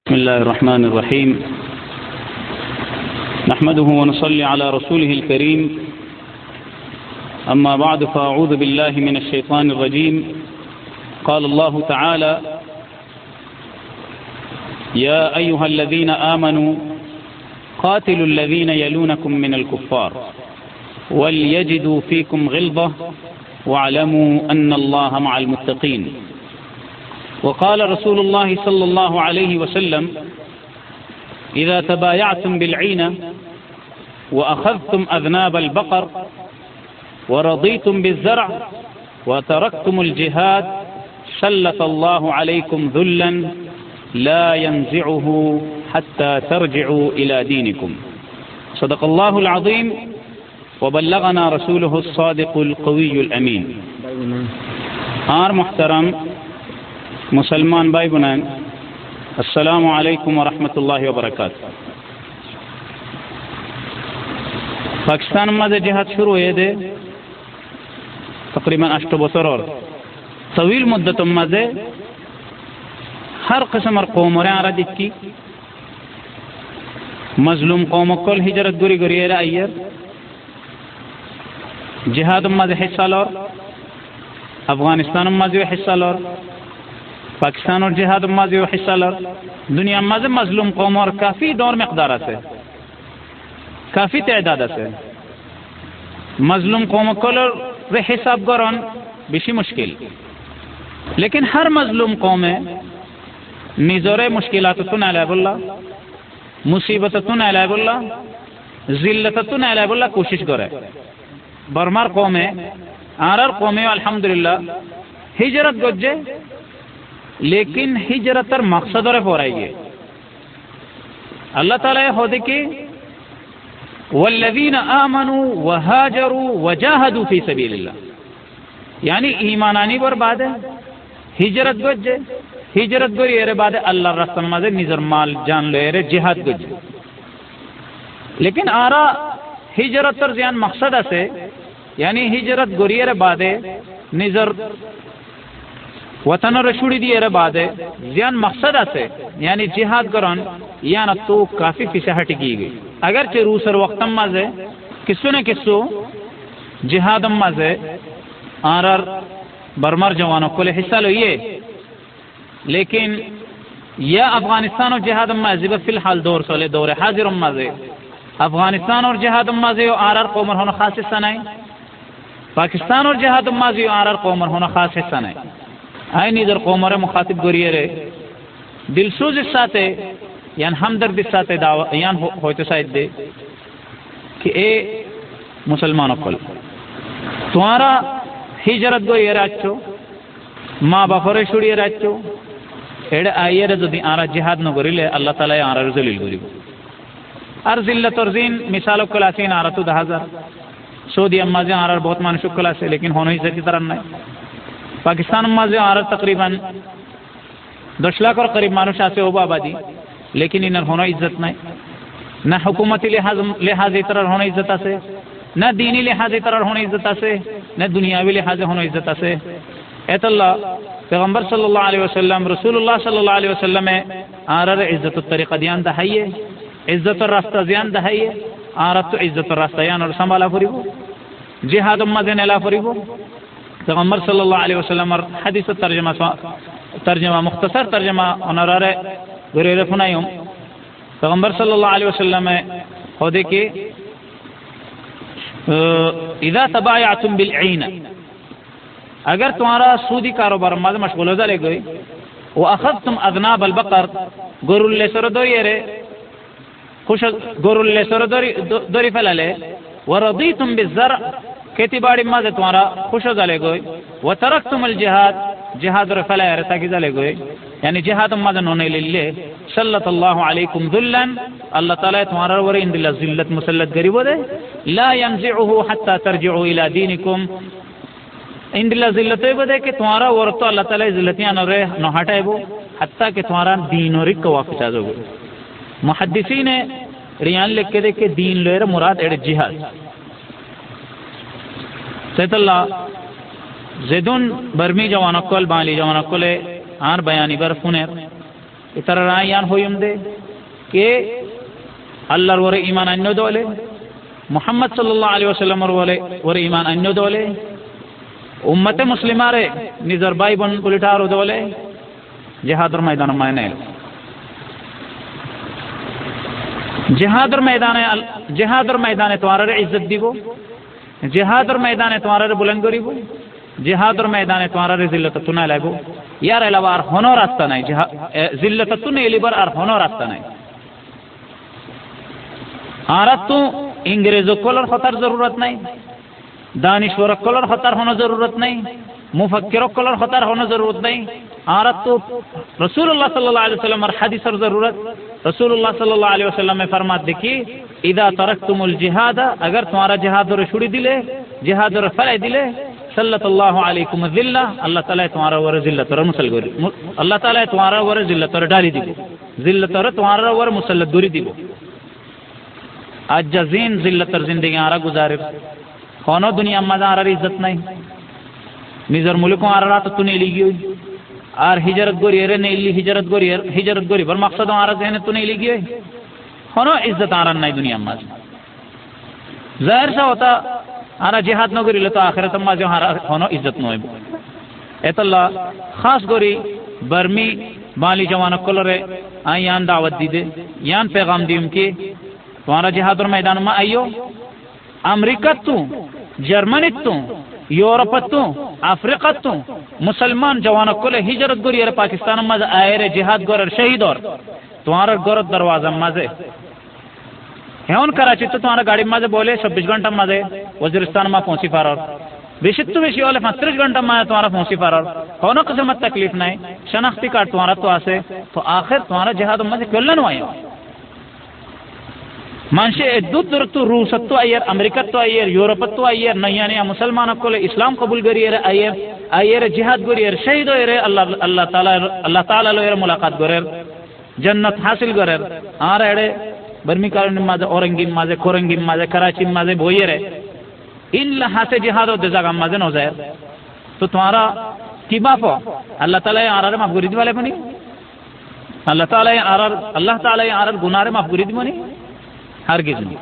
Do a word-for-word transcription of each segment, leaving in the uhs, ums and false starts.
बिस्मिल्लाहिर्रहमानिर्रहीम नहमदुहु व नसल्ली अला रसूलिहिल करीम अम्मा बअद फ़अऊज़ु बिल्लाहि मिनश शैतानिर रजीम क़ाल अल्लाहु तआला या अय्युहल्लज़ीना आमनू क़ातिलुल्लज़ीना यलूनकुम मिनल कुफ़्फ़ार वलयजिदू फ़ीकुम ग़िल्ज़ह वअलमू अन्नल्लाहा मअल मुत्तक़ीन। वक़ाल रसूलुल्लाह सल्लल्लाहु अलैहि वसल्लम इज़ा तबायअतुम बिलईना वअख़ज़तुम अज़नाबल बक़र वरज़ीतुम बिज़्ज़र्अ वतरक्तुमुल जिहाद सल्लतल्लाहु अलैकुम ज़ुल्लन ला यंज़िउहु हत्ता तर्जिउ इला दीनिकुम। सदक़ल्लाहुल अज़ीम व बल्लगना रसूलुहुस सादिक़ुल क़वियुल अमीन। आर मुहतरम मुसलमान भाई बहन, अस्सलामु अलैकुम व रहमतुल्लाहि व बरकातुहू। पाकिस्तान में जिहाद शुरू हुए थे तकरीबन अष्ट बसर और तवील मुद्दत मजे हर किस्म और कौम की मजलूम कौम कल हिजरत गुरी गुरी आयर जिहाद मजे हिस्सा लौर अफगानिस्तान मजे हिस्सा लौर पाकिस्तान और जिहाद मजे हिस्सा लौर दुनिया मजे मजलूम कौम और काफ़ी दौर मकदार से काफ़ी तदाद से मजलूम कौम कल हिसाब गरन बेशी मुश्किल, लेकिन हर मजलूम कौमे निजरे मुश्किलातुन अलाबुल्ला मुसीबतुन अलाबुल्ला जिल्लतुन अलाबुल्ला कोशिश करे। बरमार कौमे आरर कौमे अल्हम्दुलिल्लाह हिजरत गज्जे, लेकिन हिजरतर मकसद और पोराइए अल्लाह ताला होदे कि वल्लज़ीना आमनू वहाजरू वजाहदू फी सबीलिल्लाह, यानी ईमानानी बर्बाद है हिजरत गज्जे हिजरत गोरी एरे बाद अल्लाह रास्ता मजे निजर माल जान ले रे जिहाद गज्जे। लेकिन आरा हिजरत तर जियान मकसद से यानी हिजरत गोरी एरे बाद निजर वतन रशुड़ी दी एरे बाद जियान मकसद से यानी जिहाद करन यान तो काफी फिसहट की गई। अगर चे रूसर वक्त मजे किस्सो ने किस्सो जिहाद मजे आरर बरमर जवानों को ले हिस्सा लो ये, लेकिन यह अफगानिस्तान और जिहाद मजे फिलहाल दौर सोले दौर हाजिर मजे अफगानिस्तान और जिहाद मजे आरर कौमर होना खास हिस्सा नहीं, पाकिस्तान और जिहाद मजे आरर कौमर होना खास हिस्सा नहीं। आई निजर कौमर मुखातिब गोरिये रे दिलसोज साथे यान हमदर्द साथे दावा यान होते शायद दे कि ए मुसलमानों को तुम्हारा हिजरत गोरिये राचो माँ बापरे छुड़िए राचो एडे आइये जो आरा जिहाद न गोरिले अल्लाह ताला आरा जलील गोरिबो आर जिल्लत और जीन मिसालों कलासीन आरा तो दहाजार सऊदी अम्मा जे आरा बहुत मानुषुक कलासे, लेकिन होनो इज्जत की तरह नहीं। पाकिस्तान मजे आर तकरीबन दस लाख और करीब मानुष आसे हो आबादी, लेकिन इनर होना इज्जत नहीं, न हुकूमती लिहाज लिहाज तरह होना इज्जत से, न दीनी लिहाज तरह होना इज्जत से, न दुनियावी लिहाज होना इज्जत से। एतल्ला पैगंबर सल्लल्लाहु अलैहि वसल्लम रसूलुल्लाह सल्लल्लाहु अलैहि वसल्लम में आर इज्जत तरीक़ा दियान दहाइए इज्जत और रास्ता दियान दहाइए आर तो इज्जत और रास्ता यान और संभाला फरीबो जिहाद मजे नेला फरीबो पैगंबर सल्लल्लाहु अलैहि वसल्लम हदीस तर्जमा तर्जमा मुख्तसर तर्जमा अनरारे गुरेरे फुनायुम पैगंबर सल्लल्लाहु अलैहि वसल्लम में होदे कि इज़ा तबायअतुम बिलईना, अगर तुम्हारा सूदी कारोबार मज मशगूल हो जाए गई वो अख़ज़तुम अज़नाबल बक़र गोरुल्ले सरदोरी रे खुश गोरुल्ले सरदोरी दोरी फैलाले वरज़ीतुम बिज़्ज़र्अ खेती बाड़ी मजे तुम्हारा खुश हो जाले गई व तरक्तुमुल जिहाद जिहाद रे फैलाए रे ताकि जाले गई यानी जिहाद मजे होने ले सल्लतल्लाहु अलैकुम ज़ुल्लन अल्लाह ताला तुम्हारा वर इंदिल्ला ज़िल्लत मुसल्लत गरीबो दे ला यंज़िउहु हत्ता तर्जिउ इला दीनिकुम इंदिल्ला ज़िल्लत बदे कि तुम्हारा वर तो अल्लाह ताला ज़िल्लतियां न रे न हटाएबो हत्ता कि तुम्हारा दीन और को वापस आ जाओगे। मुहद्दिसीन ने रियान लिख के दे के दीन लेर मुराद एड जिहाद सैतल्ला जेदुन बर्मी जवानक्कल बाली जवानक्कले आर बयानी बर फुनेर इतर रायान होयुम दे के अल्लाहर वर ईमान अन्यो दोले मुहम्मद सल्लल्लाहु अलैहि वसल्लम वर ईमान अन्यो दोले उम्मते मुस्लिमारे निजर भाई बन पुलिटारो दोले जिहादर मैदान मायने जिहादर मैदाने जिहादर मैदाने तुम्हारे इज्जत दिबो जिहादर मैदाने तुम्हारे बुलंद करिबो जिहादर मैदाने तुम्हारे जिल्लत तुना लागो यार अलावा और होनो रास्ता नहीं जिल्लत तुने एलिबर और होनो रास्ता नहीं आरत तो इंग्रेजों कोलर खतर जरूरत नहीं दानिश्वर कोलर खतर होना जरूरत नहीं मुफक्किरों कोलर खतर होना जरूरत नहीं आरत तो रसूलुल्लाह सल्लल्लाहु अलैहि वसल्लम और हदीस और जरूरत रसूलुल्लाह सल्लल्लाहु अलैहि वसल्लम में फरमात देखी इदा तरकतुमुल जिहाद अगर तुम्हारा जिहाद और छुड़ी दिले जिहाद और फले दिले सल्लल्लाहु अलैकुम जिल्ला अल्लाह ताला तुम्हारा वर जिल्लत और मुसल गोरी अल्लाह ताला तुम्हारा वर जिल्लत और डाली दिबो जिल्लत और तुम्हारा वर मुसल्लत दूरी दिबो आज जजीन जिल्लत और जिंदगी आरा गुजारे होनो दुनिया मजा आरा इज्जत नहीं निजर मुल्क आरा तो तूने लिगी हुई और हिजरत गोरी अरे नहीं ली हिजरत गोरी हिजरत गोरी पर मकसद आरा से तूने लिगी हुई होनो इज्जत आरा नहीं दुनिया मज जाहिर सा होता आरा जिहाद न गोरी तो आखिरत में जो हारा होनो इज्जत न होइबो एतल्ला खास गोरी बर्मी बाली जवान कोलरे आई यान दावत दी दे यान पैगाम दी उनके तुम्हारा जिहाद और मैदान में आइयो अमेरिका तू जर्मनी तू यूरोप तू अफ्रीका तू मुसलमान जवान को हिजरत गोरी पाकिस्तान मज आए रे जिहाद गोर शहीद और तुम्हारा गोर दरवाजा मजे हेवन कराची तो तुम्हारा गाड़ी मजे बोले छब्बीस घंटा मजे वजीरिस्तान में पहुंची फार बेशी तो बेशी वाले पैंतीस घंटा में तुम्हारा पहुंची फार होना किसी तकलीफ नहीं शनाख्ती कार्ड तुम्हारा तो आसे तो आखिर तुम्हारा जिहाद मजे क्यों नो आयो मानसे दूर दूर तो रूस तो आयर अमेरिका तो आयर यूरोप तो आयर नयाने मुसलमान को इस्लाम कबूल करिए आयर आयर जिहाद करिए शहीद हो रे अल्लाह अल्लाह ताला अल्लाह ताला लो मुलाकात करे जन्नत हासिल करे आर एड़े बर्मी कारण माजे औरंगी माजे कोरंगी माजे कराची माजे बोये रे इन लहासे जिहाद हो जगह माजे न हो जाए तो तुम्हारा की बापो अल्लाह ताला आर माफ गुरीद वाले बनी अल्लाह ताला आर अल्लाह ताला आर गुनारे माफ गुरीद बनी हरगिज नहीं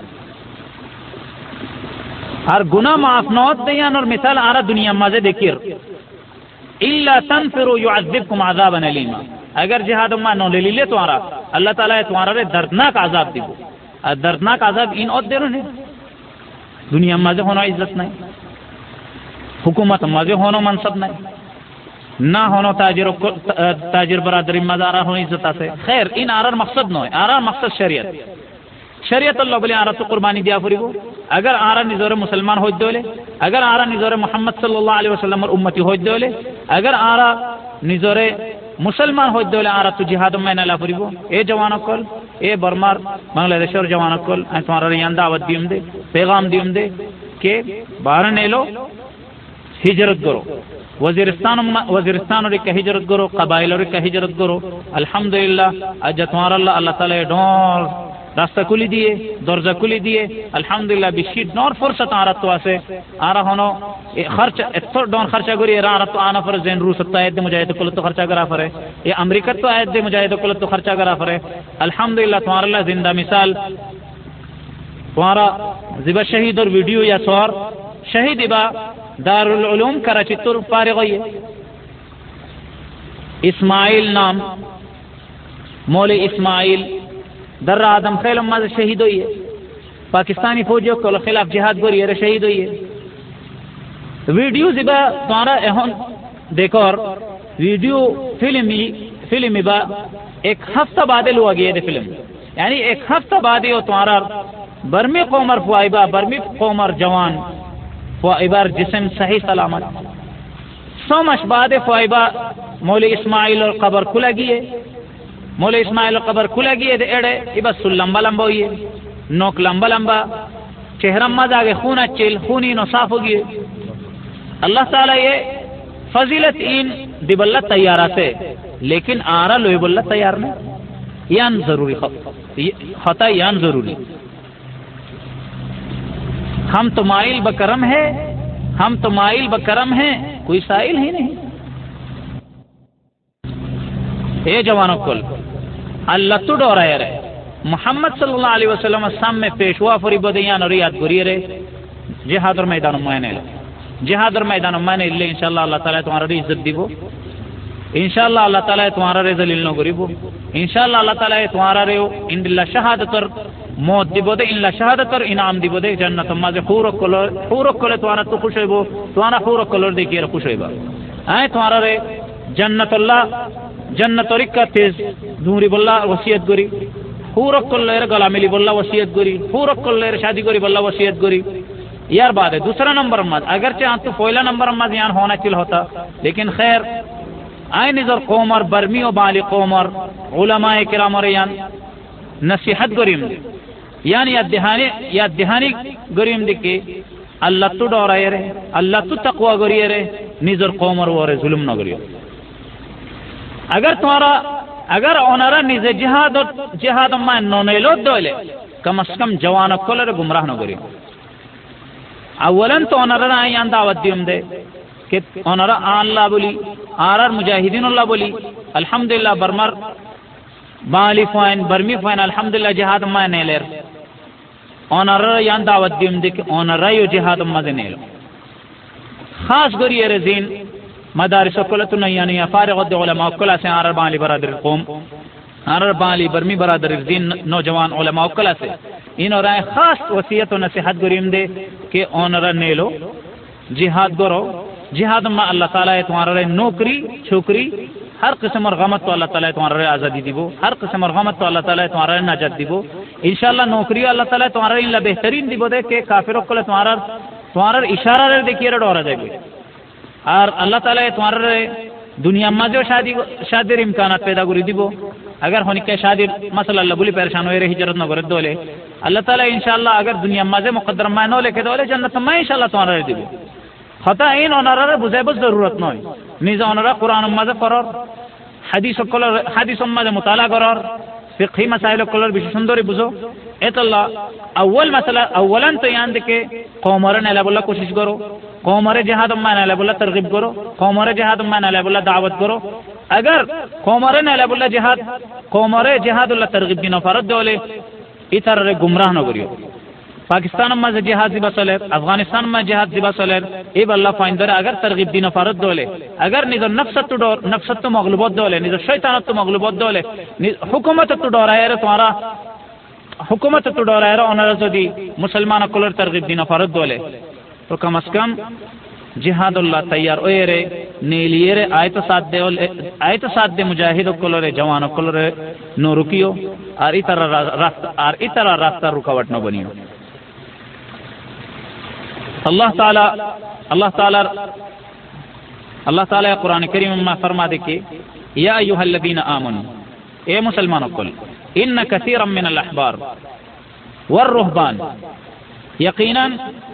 और गुना माफ नौत दयान और मिसाल आरा दुनिया माजे देखिए इल्ला तनफिरु युअज़्ज़िबकुम अज़ाबन अलीमा अगर जिहाद मा न ले ले तो आरा अल्लाह ताला तुम्हारा रे दर्दनाक अजाब दिबो और दर्दनाक अजाब इन और देरो ने दुनिया माजे होना इज्जत नहीं हुकूमत माजे होना मनसब नहीं ना होना ताजिर ताजिर बरादरी मजारा होना इज्जत आसे खैर इन आरार मकसद न आरार मकसद शरीयत शरीयत अल्लाह बोले आरा तो कुर्बानी दिया फरीबो अगर आरा निजोरे मुसलमान हो दोले अगर आरा निजोरे मोहम्मद सल्लल्लाहु अलैहि वसल्लम और उम्मती हो दोले अगर आरा निजोरे मुसलमान हो दोले आरा तो जिहाद में ना ला फरीबो ए जवान कल ए बर्मार बांग्लादेश और जवान कल तुम्हारा यान दावत दियम दे पैगाम दियम दे के बाहर ने लो हिजरत करो वजीरिस्तान वजीरिस्तान और का हिजरत करो कबाइल और का हिजरत करो अल्हम्दुलिल्लाह आज तुम्हारा अल्लाह अल्लाह ताला डोर रास्ता खुली दिए दरजा खुली दिए अल्हम्दुलिल्लाह बिशीट नौर फुर्सत आरा तो आसे आरा होनो खर्च एथर डोन खर्चा करी आरा तो आना फर जैन रूस आयत मुजाहिद कुल तो खर्चा करा फरे ये अमेरिका तो आयत दे मुजाहिद कुल तो खर्चा करा फरे अल्हम्दुलिल्लाह तुम्हारा अल्लाह जिंदा मिसाल तुम्हारा जिबा शहीद और वीडियो या सौर शहीद इबा दारुल उलूम कराची तुर पारे गई इस्माइल नाम मौले इस्माइल दर्रा आदम खैल मज शहीद हुई है पाकिस्तानी फौजियों के खिलाफ जिहाद गोरी है शहीद हुई है वीडियो जिबा तुम्हारा एहन देखो और वीडियो फिल्म फिल्म इबा एक हफ्ता बाद लुआ गया फिल्म यानी एक हफ्ता बाद ही तुम्हारा बर्मी कौमर फुआइबा बर्मी कौमर जवान फुआइबार जिसम सही सलामत सौ मश बाद फुआइबा मौले इस्माइल और कबर खुला गई मौले इस्माइल कबर खुला गई एड़े इबा सुल लंबा लंबा हुई नोक लंबा लंबा चेहरा मज आगे खून चिल खूनी नो साफ हो गए अल्लाह ताला ये फजीलत इन दिबल्ला तैयारा से लेकिन आरा लोईबल्ला तैयार नहीं यान जरूरी खता यान जरूरी हम तो माइल बकरम है हम तो माइल बकरम है कोई साइल ही नहीं ए जवानों कुल अल्लाह तो डोराय रे मोहम्मद सल्लल्लाहु अलैहि वसल्लम सामने पेशवा फरीबद यान और याद करिए रे जिहादर मैदान मायने जिहादर मैदान मायने इल्ले इंशाअल्लाह अल्लाह ताला तुम्हारा इज्जत दिबो इंशाअल्लाह अल्लाह ताला तुम्हारा रे जलील न करिबो इंशाअल्लाह अल्लाह ताला तुम्हारा रे इंदिल्ला शहादतर मौत दिबो दे इल्ला शहादतर इनाम दिबो दे जन्नत माजे हुर कलर हुर कलर तुम्हारा तो खुश होइबो तुम्हारा हुर कलर देखिए खुश होइबा आए तुम्हारा रे जन्नत अल्लाह जन्नत रिका तेज दूरी बल्ला वसियत करी हुर कलर गला मिली बल्ला वसियत करी हुर कलर शादी करी बल्ला वसियत करी यार बात है दूसरा नंबर मत अगर चाह तो पहला नंबर मत यान होना चिल होता लेकिन खैर आए निजर कौमर बर्मी और बाली कौमर उलमाए किराम और यान नसीहत गरीम यानी या दिहानी या दिहानी गरीम दिखे अल्लाह तो डोराए रे अल्लाह तो तकवा करिए रे निजर कौमर वो रे जुल्म न करियो अगर तुम्हारा अगर ओनरा निजे जिहाद जिहाद मान नोनेलो दोले कम अज कम जवान कोलर गुमराह न करियो अवलन तो ओनरा आयान दावत दियम दे कि ओनरा अल्लाह बोली आर मुजाहिदीन अल्लाह बोली अल्हम्दुलिल्लाह बरमर बाली फाइन बर्मी फाइन अल्हम्दुलिल्लाह जिहाद मान नेलेर ओनरा यान दावत दियम दे कि ओनरा यो जिहाद मजे नेलो खास करिए रे जीन मदारिस कोलत नयानी फारिग उलमा कोला से आर बाली बरादर कौम आर बाली बर्मी बरादर दिन नौजवान उलमा कोला से इन और खास वसीयत और नसीहत गरीम दे के ओनर नेलो जिहाद करो जिहाद में अल्लाह ताला तुम्हारे नौकरी छोकरी हर किस्म और गमत तो अल्लाह ताला तुम्हारे आज़ादी दिबो हर किस्म और गमत तो अल्लाह ताला तुम्हारे नजात दिबो इंशाअल्लाह नौकरी अल्लाह ताला तुम्हारे इन बेहतरीन दिबो दे के काफिरों को तुम्हारा तुम्हारा इशारा रे देखिए डोरा जाए और अल्लाह ताला तुम्हारे दुनिया में जो शादी शादीर इम्कान पैदा करी दिबो अगर होने के शादी मसला अल्लाह बुली परेशान हो रही हिजरत न करे दोले अल्लाह ताला इंशाअल्लाह अगर दुनिया में जो मुकद्दर में न लेके दोले जन्नत में इंशाअल्लाह तुम्हारे दिबो खता इन ओनरा बुझे बस जरूरत नय निज ओनरा कुरान में फरर हदीस कलर हदीस में मुताला करर फिqhi मसाइल कलर विशेष सुंदरी बुझो एतल्ला अव्वल मसला अव्वलन तो यान देके कौमर ने बोला कोशिश करो कौमर जिहाद में ने बोला तरगीब करो कौमर जिहाद में ने बोला दावत करो अगर कौमर ने बोला जिहाद कौमर जिहाद अल्लाह तरगीब दिन फरद दोले इतर रे गुमराह न करियो पाकिस्तान में जिहाद जिबा चले अफगानिस्तान में जिहाद जिबा चले ए अल्लाह फाइंदर अगर तरगीब दिन फरद दोले अगर निज नफ्सत तो डोर नफ्सत तो मगलूबत दोले निज शैतानत तो मगलूबत दोले हुकूमत तो डोराए रे तुम्हारा हुकूमत तो डोराए रे ओनर जदी मुसलमान कोलर तरगीब दिन फरद दोले तो कम अज कम जिहाद अल्लाह तैयार ओए रे नीलिए रे आयत साथ दे आयत साथ दे मुजाहिद कोलरे जवान कोलरे नो रुकियो और इतर रास्ता और इतर रास्ता रुकावट न बनियो अल्लाह ताला अल्लाह ताला अल्लाह ताला कुरान करीम में फरमा दे कि या अय्युहल्लज़ीना आमनू ए मुसलमानों कुल इन्न कसीरम मिनल अहबार वर्रुहबान यकीनन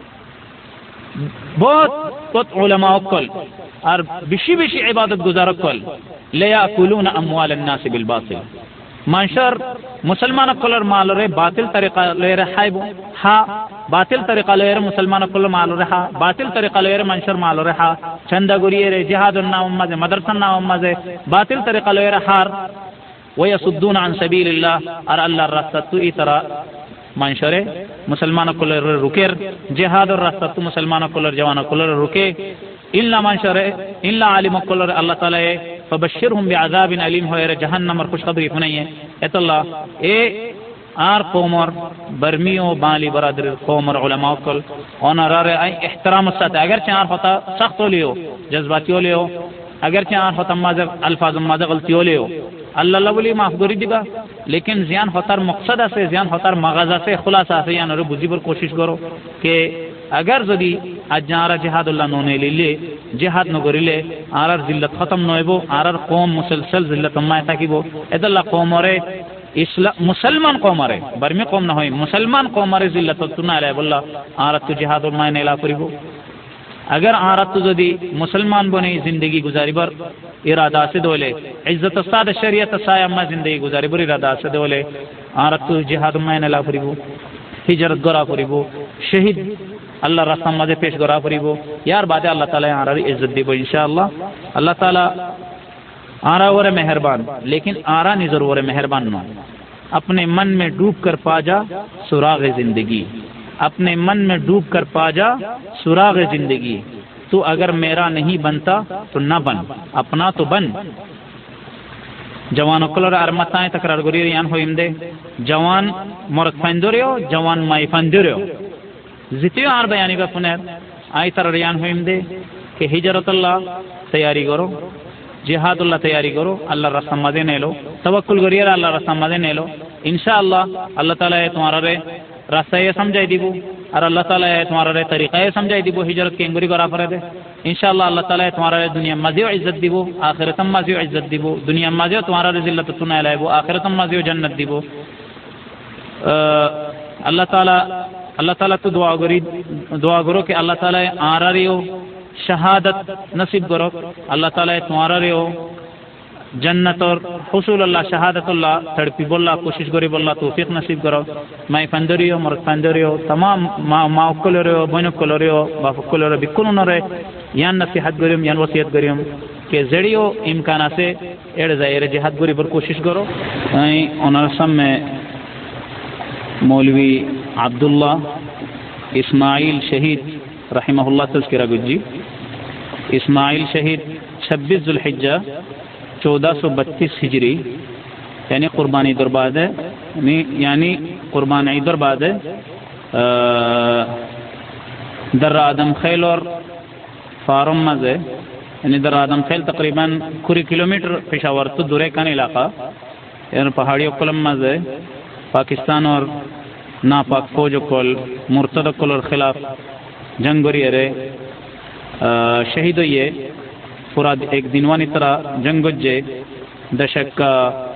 बहुत बहुत उलमा कुल और बिशी बिशी इबादत गुजार कुल लयाकुलून अम्वाल अन्नास बिल बातिल मंशर मुसलमान कुलर माल रे बातिल तरीका ले रे हाइबो हा बातिल तरीका ले रे मुसलमान कुल माल रे हा बातिल तरीका ले रे मंशर माल रे हा चंदा गुरिये रे जिहाद नाम मजे मदरसा नाम मजे बातिल तरीका ले रे हार वयसुद्दून अन सबीलिल्लाह और अल्लाह रास्ता तु इतरा मंशरे मुसलमान कुलर रुकेर जिहाद और रास्ता तु मुसलमान कुलर जवान कुलर रुके इल्ला मंशरे इल्ला आलिम कुलर अल्लाह ताला फबश्शिरहुम बिअज़ाबिन अलीम हो रे जहन्नम और खुशखबरी सुनाइए एतल्ला ए आर कौमर बर्मियो बाली बरादर कौमर उलमा कुल ओनरा रे एहतराम साथ अगर चार होता सख्त हो लियो जज्बाती हो लियो अगर चार होता मजे अल्फाज मजे गलती हो लियो अल्लाह बोली माफ करी दिबा लेकिन जियान होतार मकसद से जियान होतार मगाजा से खुलासा से यान बुझीबर कोशिश करो कि अगर जदि आज जारा जिहाद अल्लाह नोने लिले जिहाद न करिले आरार जिल्लत खत्म नइबो आरार कौम मुसलसल जिल्लत माय ताकिबो एदल्ला कौमरे इस्लाम मुसलमान कौमरे बर्मी कौम न होय मुसलमान कौमरे जिल्लत तुना आले बोला आरत जिहाद माय नेला करिबो अगर आरत जदि मुसलमान बने जिंदगी गुजारिबर इरादा से दोले इज्जत साद शरीयत साया जिंदगी गुजारिबर इरादा से दोले आरत जिहाद माय नेला करिबो हिजरत गरा करिबो शहीद अल्लाह रास्ता मजे पेश करा करिबो यार बादे अल्लाह ताला आरार इज्जत दिबो इंशाअल्लाह अल्लाह ताला आरा वरे मेहरबान, लेकिन आरा नहीं जरूर मेहरबान नो। अपने मन में डूब कर पा जा सुराग जिंदगी, अपने मन में डूब कर पा जा सुराग जिंदगी। तू अगर मेरा नहीं बनता तो न बन, अपना तो बन। जवान कलर अरमताएं तकरार गुरी यान हो इमदे जवान मोरक फंदुरियो जवान माई फंदुरियो जितियो आर बयानी का पुनर आई तरह यान हो इमदे कि हिजरतुल्लाह तैयारी करो, जिहादुल्लाह तैयारी करो, अल्लाह रस्ता मजे ने लो, तवक्कुल करिए अल्लाह रस्ता मजे ने लो। इंशाअल्लाह अल्लाह ताला ये तुम्हारा रे रास्ता ये समझाई दीबो और अल्लाह ताला ये तुम्हारा रे तरीका ये समझाई दीबो हिजरत के इंगुरी करा पड़े दे। इंशाअल्लाह अल्लाह ताला तुम्हारा रे दुनिया मजे इज्जत दीबो, आखिरतम मजे इज्जत दीबो। दुनिया मजे तुम्हारा रे जिल्लत सुना लाइबो, आखिरतम मजे जन्नत दीबो। अल्लाह ताला अल्लाह ताला तो दुआ करी दुआ करो कि अल्लाह ताला आरा रियो शहादत नसीब करो, अल्लाह ताला तुम्हारा रियो जन्नत और हुसूल अल्लाह शहादतुल्लाह तड़पी बोला कोशिश करी बोला तौफीक नसीब करो। माई फंदरियो मोर फंदरियो तमाम माँ माँ कोलोरियो बहन कोलोरियो बाप कोलोरियो बिल्कुल उन्होंने यान नसीहत करियम यान वसीयत करियम कि जड़ियो इम्कान से एड़ जाए जिहाद गुरी पर कोशिश करो। उन्होंने सब में मौलवी अब्दुल्ला इस्माइल शहीद रहिमहुल्लाह तज़किरा गुज्जी। इस्माइल शहीद छब्बीस जुल्हिज्जा चौदह सौ बत्तीस हिजरी यानी कुर्बानी दरबाद है, यानी कुर्बान दरबाद है दर आदम खेल और फारम मज है, यानी दर आदम खेल तकरीबन कुछ किलोमीटर पेशावर तो दूरे का इलाका यानी पहाड़ियों कलम मज है। पाकिस्तान और नापाक फौज कोल मुर्तद कोल और खिलाफ जंग रे शहीद हुए पूरा एक दिनवानी तरह जंग जे दशक का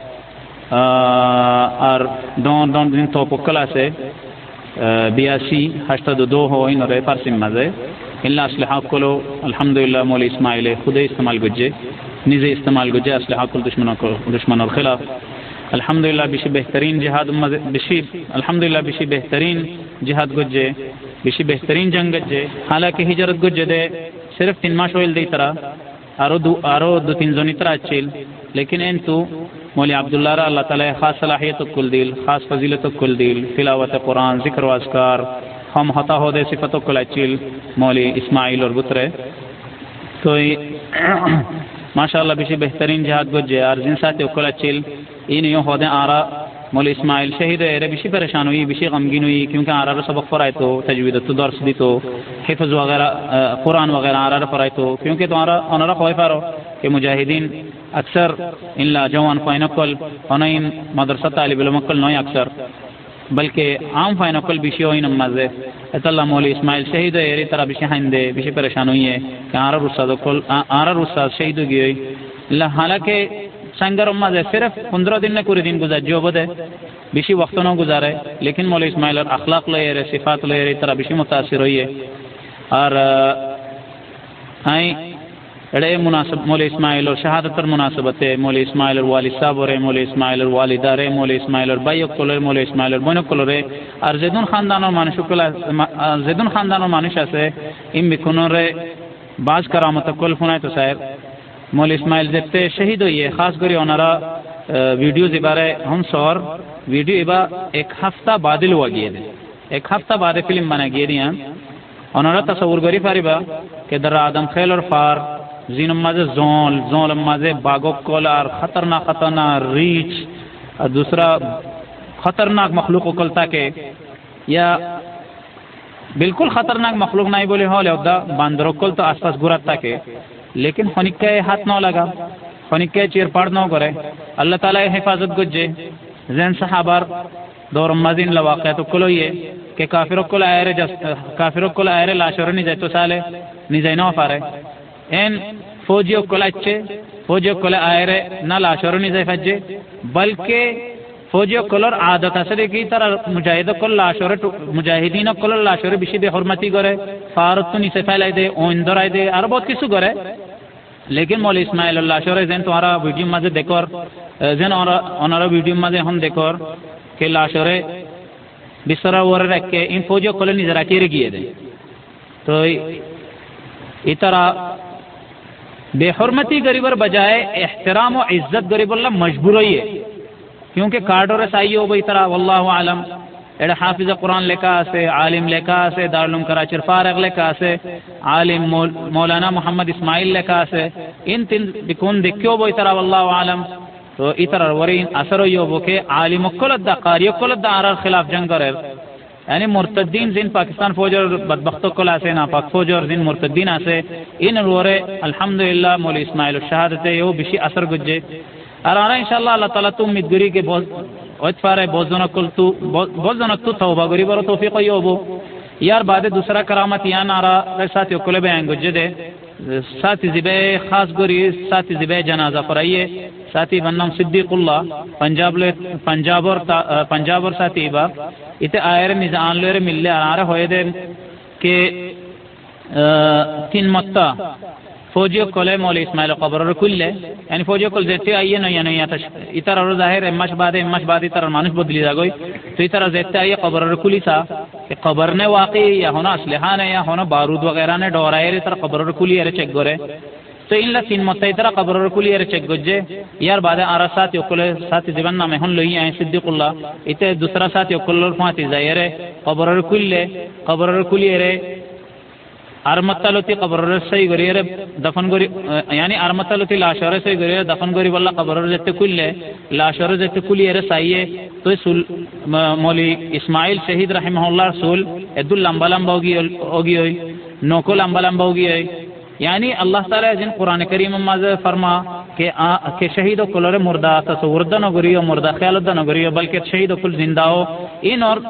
और दोन दोन दिन तो पुकला से बियासी हश्ता दो दो हो इन रे फारसी मजे इल्ला असलहा कोलो अल्हम्दुलिल्लाह मौली इस्माइल खुद इस्तेमाल गुज्जे निजे इस्तेमाल गुज्जे असलहा कोल दुश्मनों को दुश्मनों के खिलाफ अल्हम्दुलिल्लाह बिशी बेहतरीन जिहाद बिशी अल्हम्दुलिल्लाह बिशी बेहतरीन जिहाद गुज्जे बिशी बेहतरीन जंग गुज्जे। हालांकि हिजरत गुज्जे दे सिर्फ तीन माह होइल दे तरह आरो दो आरो दो तीन जोनी तरह अच्छिल, लेकिन इन तो मौली अब्दुल्ला अल्लाह ताला खास सलाहियत कुल दिल खास फजीलत कुल दिल तिलावत कुरान जिक्र वास्कार हम हता हो दे सिफतों कुल अच्छिल मौली इस्माइल और बुतरे तो माशाअल्लाह बिशी बेहतरीन जिहाद गुज्जे और जिन साथ कुल अच्छिल इन यूँ हो दे आरा मौली इस्माइल शहीद है बिशी परेशान हुई बिशी गमगीन हुई क्योंकि आरा सबक पढ़ाए तो तजवीद तो दर्स दी तो हिफ्ज़ वगैरह कुरान वगैरह आरा पढ़ाए तो क्योंकि तुम्हारा अनरा ख्वाफारो कि मुजाहिदीन अक्सर इनला जवान फ़ाइनकल इन मदरसा तालिब इल्म नई अक्सर बल्कि आम फ़ाइनकल बिशी हो नमाज अतल्ला मौली इस्माइल शहीद है ये तरह बिशी हाइंदे बिशी परेशान हुई है कि आरा रुस्साद कल आरा रुस्साद शहीद हो गई। हालांकि संगर उम्मा सिर्फ पंद्रह दिन ने पूरे दिन गुजार जो बदे बिशी वक्त न गुजारे, लेकिन मौली इस्माइल अखलाक ले रहे सिफात ले रहे तरह बिशी मुतासिर हुई है और आई एड़े मुनासिब मौली इस्माइल और शहादत मुनासिबत है मौली इस्माइल और वालिद साहब और मौली इस्माइल और वालिदा रे मौली इस्माइल और भाई कोलर मौली इस्माइल और बहन कोलर और जैदुन खानदान और मानुष जैदुन खानदान और मानुष से इन बिकुनों रे बाज करामत कुल फुनाए तो शायद मौली इस्माइल जबते शहीद हुई है खास करी ओनारा वीडियो इबारे हम सौर वीडियो इबा एक हफ्ता बादिल हुआ गए थे एक हफ्ता बाद फिल्म बना गए दिया ओनारा तस्वुर करी फारिबा के दर आदम खेल और फार जीन मजे जोल जोल मजे बागो कोलार खतरनाक खतरनाक रीच और दूसरा खतरनाक मखलूक कलता के या बिल्कुल खतरनाक मखलूक नहीं बोले हो लेदा बांदरों कल तो आसपास गुराता के लेकिन फनिक्के हाथ न लगा फनिक्के चीरपाड़ न करे अल्लाह ताला हिफाजत गुज्जे जैन सहाबार दौर मजीन लवाक़ तो कुलो ये कि काफिरों को आयरे काफिरों को आयरे लाशोर नहीं जाए तो साले नहीं जाए ना फारे एन फौजियों को अच्छे फौजियों को आयरे ना लाशोर नहीं जाए फज्जे बल्कि फौजियों कोलर आदत असरे की तरह मुजाहिदों को लाशोर मुजाहिदीनों को लाशोर बिशी बेहरमती करे फारत तो नीचे फैलाई दे ओ इंदर आए दे और बहुत किसु करे, लेकिन मौली इस्माइल लाशोर जैन तुम्हारा वीडियो मजे देखो और जैन और वीडियो मजे हम देखो और के लाशोरे बिस्तरा वर रख के इन फौजियों को निजरा के गिए दे तो इस तरह बेहरमती गरीबर बजाय एहतराम व इज्जत गरीबल्ला मजबूर है, क्योंकि कार्डोर साई हो बई तरह वल्लाहु आलम एड हाफिज कुरान लेखा आसे, आलिम लेखा आसे, दारुल कराचीर फारग लेखा आसे, आलिम मौलाना मोहम्मद इस्माइल लेखा आसे, इन तीन बिकुन दिक्यो बई तरह वल्लाहु आलम। तो इतर वरीन असर यो बोके आलिम कुलद्दा कारियो कुलद्दा आर खिलाफ जंग करे, यानी मुर्तद्दीन जिन पाकिस्तान फौज और बदबख्तों को लासे ना पाक फौज और जिन मुर्तद्दीन आसे इन रोरे अल्हम्दुलिल्लाह मौलवी इस्माइल शहादत यो बिशी असर गुज्जे और आरा इंशाल्लाह अल्लाह ताला तुम मिदगुरी के बहुत वतफारे बहुत जन कुल तू बहुत जन तू तौबा गुरी बरो तौफीक यो बो यार बाद दूसरा करामत या नारा साथ यो कुल बयान गुज्जे दे साथ जिबे खास गुरी साथ जिबे जनाजा फराइए साथी बन्नम सिद्दीकुल्लाह पंजाब ले पंजाब और पंजाब और साथी बा इते आयर निजान लेरे मिलले आरे होए दे के तीन मत्ता फौजियो कोले मौली इस्माइल कब्र कुल्ले यानी फौजियो कोल जेते आइए नहीं नहीं आता इतर और जाहिर है मश बादे मश बादे इतर मानुष बदली जागोई तो इतर जेते आइए कब्र कुली सा कि कब्र ने वाकई या होना असलहा ने या होना बारूद वगैरह ने डोराए इतर कब्र कुली अरे चेक गोरे तो इन ला तीन मत्ता इतर कब्र कुली अरे चेक गुज्जे यार बाद आरा साथ योकुले साथ जीवन नाम हन लोई आए सिद्दीकुल्लाह इते दूसरा साथ योकुल फाती जायरे कब्र कुल्ले कब्र कुली अरे आरमत्तालोती कब्र सही गरीरे दफन गरी यानी आरमत्तालोती लाशरे सही गरीरे दफन गरी वल्ला कब्र जत्ते कुल्ले लाशरे जत्ते कुलिये साइये तो सुल मौली इस्माइल शहीद रहमहुल्लाह सुल एदुल लंबा लंबा होगी होगी होई नौको लंबा लंबा होगी होई यानी अल्लाह ताला जिन कुरान करीम में फरमा के के शहीद कुलरे मुर्दा तसवुरद न गरियो मुर्दा ख्याल न गरियो बल्कि शहीद कुल जिंदा हो इन और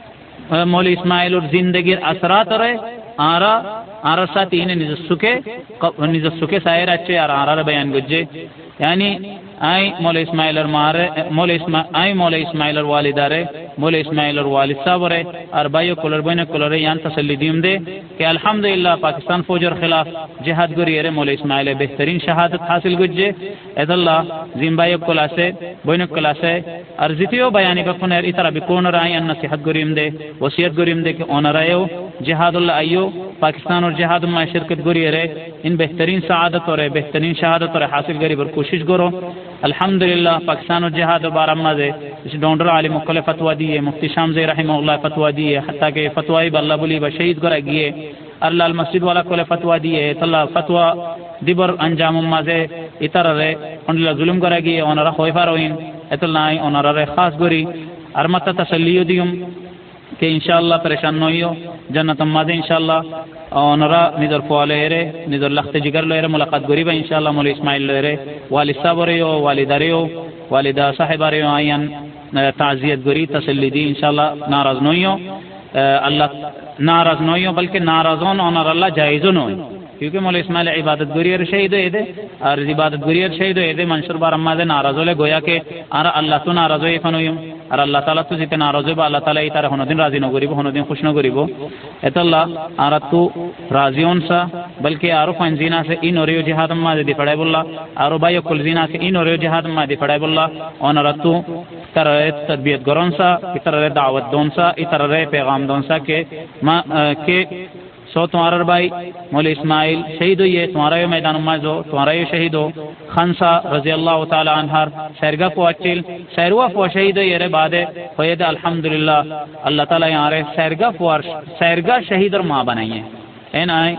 मौली इस्माइल और जिंदगी असरात रहे आरा आरा साथी इन्हें निजस्सुके निजस्सुके सायर अच्छे आरा आरा बयान गुज्जे यानी आई मौला इस्माइल और मारे मौला इस्मा आई मौला इस्माइल और वालिदारे मौला इस्माइल और वालिद साहब रे और भाइयों कुलर बहने कुलर यान तसल्ली दीम दे कि अल्हम्दुलिल्लाह पाकिस्तान फौज और खिलाफ जिहाद गुरी रे मौला इस्माइल बेहतरीन शहादत हासिल गुज्जे एदल्ला जिम्बायो कुलासे बहने कुलासे और जितियो बयानी बखुनेर इतरा बिकोन राई अन नसीहत गुरीम दे वसीयत गुरीम दे कि ओनरायो जिहादुल्लाह आयो पाकिस्तान और जिहाद में शिरकत गुरी रे इन बेहतरीन सआदत और बेहतरीन शहादत और हासिल गरी बर कोशिश करो अल्हम्दुलिल्लाह पाकिस्तान और जिहाद बारम्मा दे इस डोंडर आलिम मुख्तलिफ फतवा दिए मुफ्ती शामज़ी रहमहुल्लाह फतवा दिए हत्ता के फतवाई बल्ला बुली व शहीद करा गिए अल्लाह मस्जिद वाला कोले फतवा दिए तल्ला फतवा दिबर अंजाम माजे इतर रे उनला जुल्म करा गिए ओनरा खोइफा रोइन एतल्लाई ओनरा रे खास गुरी अरमता तसल्लियो दियुम के इंशाअल्लाह परेशान नहियो जन्नत मादे इंशाअल्लाह ओनरा निदर फवाले रे निदर लख्त जिगर ले मुलाकात गरी बा इंशाअल्लाह मौला इस्माइल ले वालिद साहब रे हो वालिदा रे हो वालिदा साहिबा रे आयन ताज़ियत गरी तसल्ली दी इंशाअल्लाह नाराज नहियो अल्लाह नाराज नहियो बल्कि नाराजोन ओनर अल्लाह जायज़ो नहियो क्योंकि मौला इस्माइल इबादत गुरियर शहीद है दे और इबादत गुरियर शहीद है दे मंशूर बार अम्मा दे नाराज होले गोया के आरा अल्लाह तो नाराज है फनोयम और अल्लाह ताला तो जिते नाराज है अल्लाह ताला ई तरह होनो दिन राजी न गरीब होनो दिन खुश न गरीबो एतल्ला आरा तू राजियोन सा बल्कि आरो फंजीना से इन ओरियो जिहाद अम्मा दे पड़ाई बोला आरो बायो कुलजीना से इन ओरियो जिहाद अम्मा दे पड़ाई बोला ओनरा तू तरह तदबियत गरन सा इतर दावत दोन सा इतर पैगाम दोन सा के मा के सो तुम्हारा भाई मौला इस्माइल शहीद हुई है तुम्हारा यो मैदान माजो तुम्हारा यो शहीद हो खनसा रजी अल्लाह ताला अनहर सैरगा पोचिल सैरवा फो शहीद हुई रे बादे होयद अल्हम्दुलिल्लाह अल्लाह ताला यहाँ रे सैरगा फो सैरगा शहीद और माँ बनाइए एन आए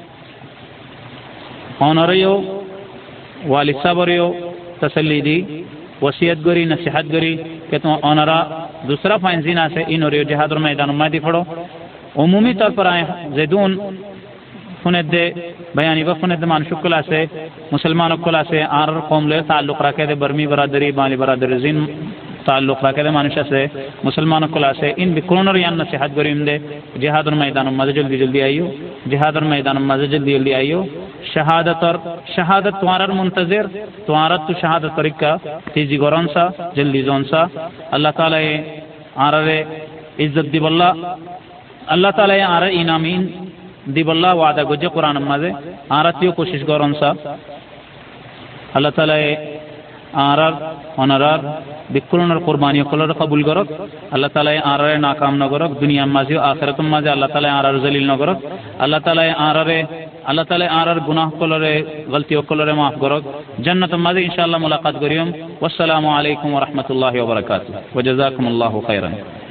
ऑनरियो वालिद साहब तसल्ली दी वसीयत गरी नसीहत गरी कि तुम ऑनरा दूसरा फाइंजीना से इन और जिहाद और मैदान मादी फड़ो उमूमी तौर पर आए जैदून फुनदे बयानी व फुनदे मानशुक कुला से मुसलमानों कुला से आर कौम ले ताल्लुक़ रखे दे बर्मी बरादरी बाली बरादरी जिन ताल्लुक़ रखे दे मानुष्य से मुसलमानों कुला से इन बिकुनर यान नसीहत गरीम दे जिहाद और मैदान मज़े जल्दी जल्दी आइयो जिहाद और मैदान मज़े जल्दी जल्दी आइयो शहादत और शहादत तुम्हारा मुंतज़िर तुम्हारा तो शहादत तरीका तेजी गौरन सा जल्दी जोन सा अल्लाह ताला आरे इज्जत दिबल्ला अल्लाह ताला आर इनामीन दिबल्ला वादा गुज्जे कुरान मज़े आरतियो कोशिश गौरन सा अल्लाह ताला आरर ऑनरर बिकुल कुर्बानियों कलर कबूल करक अल्लाह ताला आरर नाकाम न करक दुनिया माजी आखिरत माजी अल्लाह ताला आरर जलील न करक अल्लाह ताला आरर अल्लाह ताला आर गुनाह कलरे गलती कलरे माफ करक जन्नत मादे इंशाअल्लाह मुलाकात करियम। वस्सलामु अलैकुम व रहमतुल्लाहि व बरकातुहू व जज़ाकुमुल्लाहु खैरन।